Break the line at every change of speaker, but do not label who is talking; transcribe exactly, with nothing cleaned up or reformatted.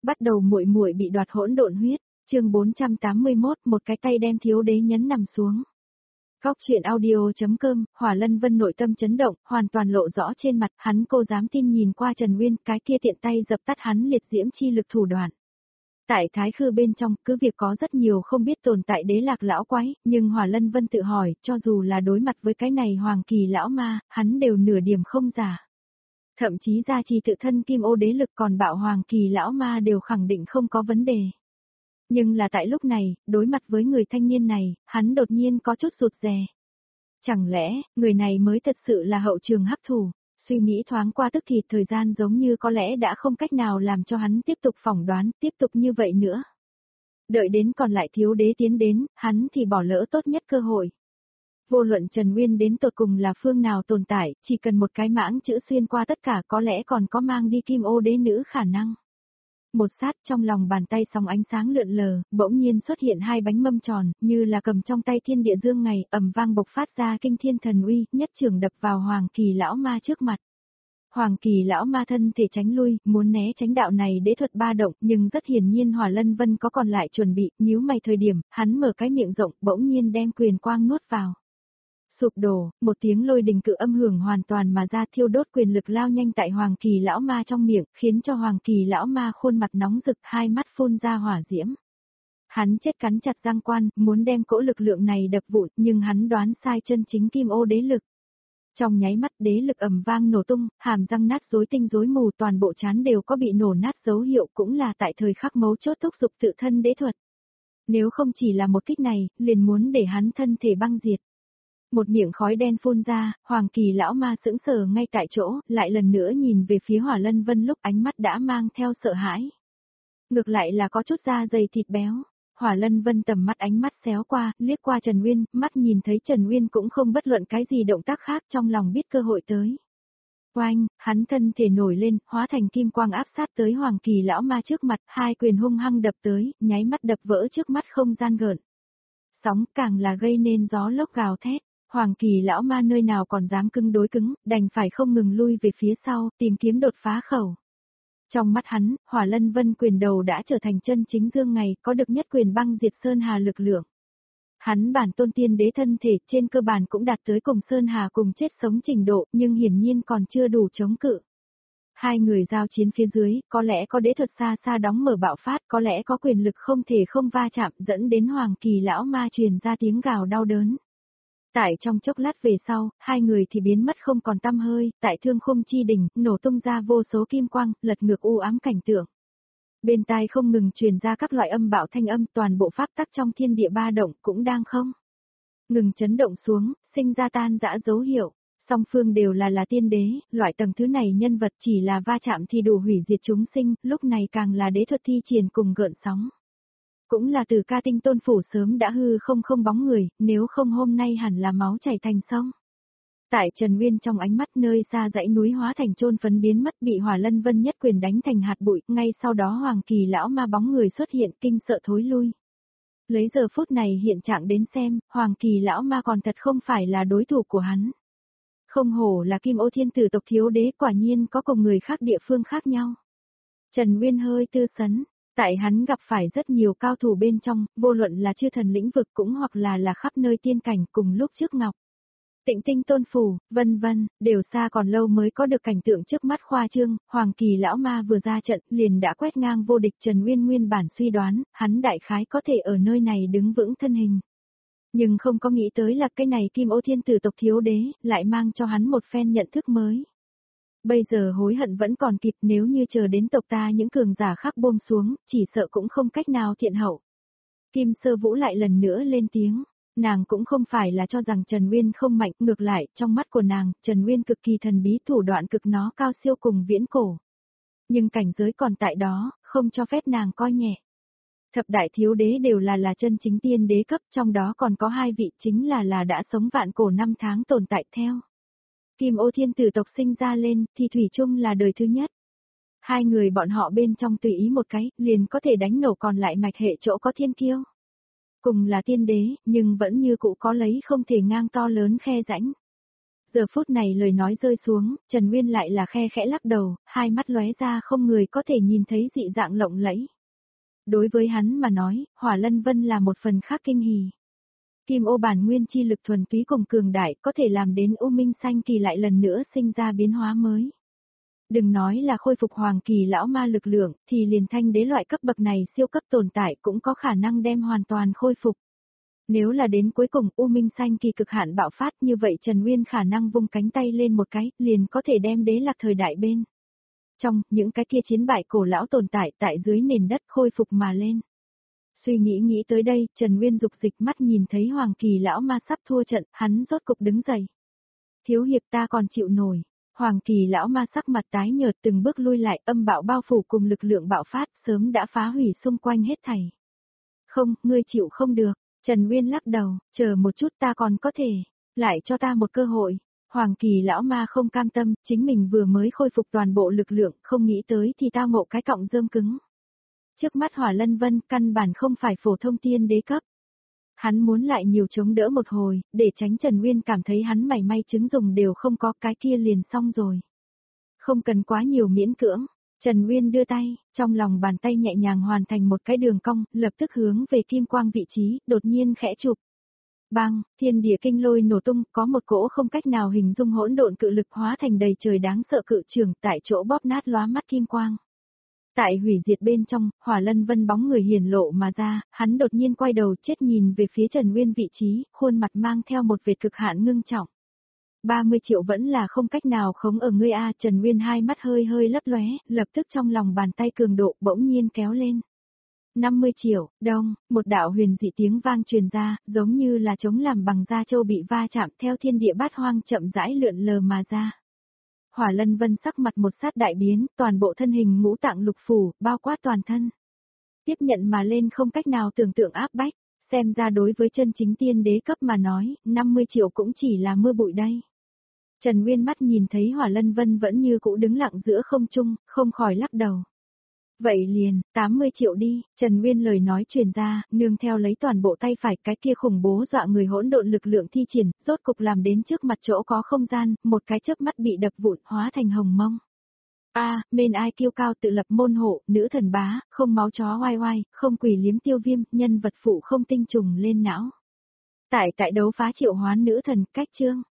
Bắt đầu muội muội bị đoạt hỗn độn huyết, chương bốn trăm tám mươi mốt, một cái tay đem thiếu đế nhấn nằm xuống. Góc truyện audio.com, Hỏa Lân Vân nội tâm chấn động, hoàn toàn lộ rõ trên mặt, hắn cô dám tin nhìn qua Trần Nguyên, cái kia tiện tay dập tắt hắn liệt diễm chi lực thủ đoạn. Tại Thái Khư bên trong, cứ việc có rất nhiều không biết tồn tại đế lạc lão quái, nhưng Hỏa Lân Vân tự hỏi, cho dù là đối mặt với cái này hoàng kỳ lão ma, hắn đều nửa điểm không giả. Thậm chí gia trì tự thân kim ô đế lực còn bạo hoàng kỳ lão ma đều khẳng định không có vấn đề. Nhưng là tại lúc này, đối mặt với người thanh niên này, hắn đột nhiên có chút rụt rè. Chẳng lẽ, người này mới thật sự là hậu trường hắc thủ, suy nghĩ thoáng qua tức thì thời gian giống như có lẽ đã không cách nào làm cho hắn tiếp tục phỏng đoán, tiếp tục như vậy nữa. Đợi đến còn lại thiếu đế tiến đến, hắn thì bỏ lỡ tốt nhất cơ hội. Vô luận Trần Nguyên đến tột cùng là phương nào tồn tại, chỉ cần một cái mãng chữ xuyên qua tất cả có lẽ còn có mang đi kim ô đế nữ khả năng. Một sát trong lòng bàn tay sóng ánh sáng lượn lờ, bỗng nhiên xuất hiện hai bánh mâm tròn, như là cầm trong tay thiên địa dương ngày, ầm vang bộc phát ra kinh thiên thần uy, nhất trường đập vào hoàng kỳ lão ma trước mặt. Hoàng kỳ lão ma thân thể tránh lui, muốn né tránh đạo này đế thuật ba động, nhưng rất hiển nhiên Hỏa Lân Vân có còn lại chuẩn bị, nhíu mày thời điểm, hắn mở cái miệng rộng, bỗng nhiên đem quyền quang nuốt vào. Sụp đổ, một tiếng lôi đình cự âm hưởng hoàn toàn mà ra thiêu đốt quyền lực lao nhanh tại hoàng kỳ lão ma trong miệng, khiến cho hoàng kỳ lão ma khuôn mặt nóng rực, hai mắt phun ra hỏa diễm. Hắn chết cắn chặt răng quan, muốn đem cỗ lực lượng này đập vụn, nhưng hắn đoán sai chân chính kim ô đế lực. Trong nháy mắt đế lực ầm vang nổ tung, hàm răng nát rối tinh rối mù, toàn bộ trán đều có bị nổ nát dấu hiệu, cũng là tại thời khắc mấu chốt thúc giục tự thân đế thuật. Nếu không chỉ là một kích này, liền muốn để hắn thân thể băng diệt. Một miệng khói đen phun ra, hoàng kỳ lão ma sững sờ ngay tại chỗ, lại lần nữa nhìn về phía Hỏa Lân Vân lúc ánh mắt đã mang theo sợ hãi. Ngược lại là có chút da dày thịt béo. Hỏa Lân Vân tầm mắt ánh mắt xéo qua, liếc qua Trần Nguyên, mắt nhìn thấy Trần Nguyên cũng không bất luận cái gì động tác khác, trong lòng biết cơ hội tới. Oanh, hắn thân thể nổi lên, hóa thành kim quang áp sát tới hoàng kỳ lão ma trước mặt, hai quyền hung hăng đập tới, nháy mắt đập vỡ trước mắt không gian gợn. Sóng càng là gây nên gió lốc gào thét. Hoàng kỳ lão ma nơi nào còn dám cứng đối cứng, đành phải không ngừng lui về phía sau, tìm kiếm đột phá khẩu. Trong mắt hắn, Hỏa Lân Vân quyền đầu đã trở thành chân chính dương ngày, có được nhất quyền băng diệt Sơn Hà lực lượng. Hắn bản tôn tiên đế thân thể trên cơ bản cũng đạt tới cùng Sơn Hà cùng chết sống trình độ, nhưng hiển nhiên còn chưa đủ chống cự. Hai người giao chiến phía dưới, có lẽ có đế thuật xa xa đóng mở bạo phát, có lẽ có quyền lực không thể không va chạm, dẫn đến Hoàng kỳ lão ma truyền ra tiếng gào đau đớn. Tại trong chốc lát về sau, hai người thì biến mất không còn tăm hơi, tại thương khung chi đỉnh, nổ tung ra vô số kim quang, lật ngược u ám cảnh tượng. Bên tai không ngừng truyền ra các loại âm bạo thanh âm, toàn bộ pháp tắc trong thiên địa ba động cũng đang không ngừng chấn động xuống, sinh ra tan rã dấu hiệu. Song phương đều là là tiên đế, loại tầng thứ này nhân vật chỉ là va chạm thì đủ hủy diệt chúng sinh, lúc này càng là đế thuật thi triển cùng gợn sóng. Cũng là từ ca tinh tôn phủ sớm đã hư không không bóng người, nếu không hôm nay hẳn là máu chảy thành sông. Tại Trần Nguyên trong ánh mắt nơi xa dãy núi hóa thành chôn phấn biến mất bị Hỏa Lân Vân nhất quyền đánh thành hạt bụi, ngay sau đó hoàng kỳ lão ma bóng người xuất hiện kinh sợ thối lui. Lấy giờ phút này hiện trạng đến xem, hoàng kỳ lão ma còn thật không phải là đối thủ của hắn. Không hổ là Kim Ô Thiên Tử tộc thiếu đế, quả nhiên có cùng người khác địa phương khác nhau. Trần Nguyên hơi tư sấn. Tại hắn gặp phải rất nhiều cao thủ bên trong, vô luận là chư thần lĩnh vực cũng hoặc là là khắp nơi tiên cảnh cùng lúc trước ngọc. Tịnh tinh tôn phủ, vân vân, đều xa còn lâu mới có được cảnh tượng trước mắt khoa trương, hoàng kỳ lão ma vừa ra trận liền đã quét ngang vô địch. Trần Nguyên nguyên bản suy đoán, hắn đại khái có thể ở nơi này đứng vững thân hình. Nhưng không có nghĩ tới là cái này Kim Ô Thiên Tử tộc thiếu đế, lại mang cho hắn một phen nhận thức mới. Bây giờ hối hận vẫn còn kịp, nếu như chờ đến tộc ta những cường giả khác buông xuống, chỉ sợ cũng không cách nào thiện hậu. Kim Sơ Vũ lại lần nữa lên tiếng, nàng cũng không phải là cho rằng Trần Nguyên không mạnh, ngược lại, trong mắt của nàng, Trần Nguyên cực kỳ thần bí, thủ đoạn cực nó cao siêu cùng viễn cổ. Nhưng cảnh giới còn tại đó, không cho phép nàng coi nhẹ. Thập đại thiếu đế đều là là chân chính tiên đế cấp, trong đó còn có hai vị chính là là đã sống vạn cổ năm tháng tồn tại theo. Kim Ô Thiên Tử tộc sinh ra lên, thì thủy chung là đời thứ nhất. Hai người bọn họ bên trong tùy ý một cái, liền có thể đánh nổ còn lại mạch hệ chỗ có thiên kiêu. Cùng là tiên đế, nhưng vẫn như cũ có lấy không thể ngang to lớn khe rãnh. Giờ phút này lời nói rơi xuống, Trần Nguyên lại là khe khẽ lắc đầu, hai mắt lóe ra không người có thể nhìn thấy dị dạng lộng lẫy. Đối với hắn mà nói, Hỏa Lân Vân là một phần khác kinh hỉ. Kim ô bản nguyên chi lực thuần túy cùng cường đại có thể làm đến U Minh Sanh Kỳ lại lần nữa sinh ra biến hóa mới. Đừng nói là khôi phục hoàng kỳ lão ma lực lượng, thì liền thanh đế loại cấp bậc này siêu cấp tồn tại cũng có khả năng đem hoàn toàn khôi phục. Nếu là đến cuối cùng U Minh Sanh Kỳ cực hạn bạo phát như vậy Trần Nguyên khả năng vung cánh tay lên một cái, liền có thể đem đế lạc thời đại bên. Trong, những cái kia chiến bại cổ lão tồn tại tại dưới nền đất khôi phục mà lên. Suy nghĩ nghĩ tới đây, Trần Nguyên dục dịch mắt nhìn thấy hoàng kỳ lão ma sắp thua trận, hắn rốt cục đứng dậy. Thiếu hiệp ta còn chịu nổi. Hoàng kỳ lão ma sắc mặt tái nhợt từng bước lui lại, âm bạo bao phủ cùng lực lượng bạo phát sớm đã phá hủy xung quanh hết thảy. Không, ngươi chịu không được. Trần Nguyên lắc đầu, chờ một chút ta còn có thể, lại cho ta một cơ hội. Hoàng kỳ lão ma không cam tâm, chính mình vừa mới khôi phục toàn bộ lực lượng, không nghĩ tới thì tao ngộ cái cọng rơm cứng. Trước mắt Hỏa Lân Vân căn bản không phải phổ thông tiên đế cấp. Hắn muốn lại nhiều chống đỡ một hồi, để tránh Trần Nguyên cảm thấy hắn mảy may chứng dùng đều không có, cái kia liền xong rồi. Không cần quá nhiều miễn cưỡng. Trần Nguyên đưa tay, trong lòng bàn tay nhẹ nhàng hoàn thành một cái đường cong, lập tức hướng về kim quang vị trí, đột nhiên khẽ chụp. Bang, thiên địa kinh lôi nổ tung, có một cỗ không cách nào hình dung hỗn độn cự lực hóa thành đầy trời đáng sợ cự trường tại chỗ bóp nát lóa mắt kim quang. Tại hủy diệt bên trong, Hỏa Lân Vân bóng người hiển lộ mà ra, hắn đột nhiên quay đầu chết nhìn về phía Trần Nguyên vị trí, khuôn mặt mang theo một vệt cực hạn ngưng trọng. ba mươi triệu vẫn là không cách nào khống ở ngươi a. Trần Nguyên hai mắt hơi hơi lấp lóe, lập tức trong lòng bàn tay cường độ bỗng nhiên kéo lên. năm mươi triệu, đông, một đạo huyền dị tiếng vang truyền ra, giống như là trống làm bằng da trâu bị va chạm theo thiên địa bát hoang chậm rãi lượn lờ mà ra. Hỏa Lân Vân sắc mặt một sát đại biến, toàn bộ thân hình ngũ tạng lục phủ, bao quát toàn thân. Tiếp nhận mà lên không cách nào tưởng tượng áp bách, xem ra đối với chân chính tiên đế cấp mà nói, năm mươi triệu cũng chỉ là mưa bụi đây. Trần Nguyên mắt nhìn thấy Hỏa Lân Vân vẫn như cũ đứng lặng giữa không trung, không khỏi lắc đầu. Vậy liền, tám mươi triệu đi, Trần Nguyên lời nói truyền ra, nương theo lấy toàn bộ tay phải cái kia khủng bố dọa người hỗn độn lực lượng thi triển, rốt cục làm đến trước mặt chỗ có không gian, một cái chớp mắt bị đập vụn hóa thành hồng mông. A, à, mên ai kiêu cao tự lập môn hộ, nữ thần bá, không máu chó oai oai, không quỷ liếm tiêu viêm, nhân vật phụ không tinh trùng lên não. Tại tại đấu phá triệu hoán nữ thần, cách chương.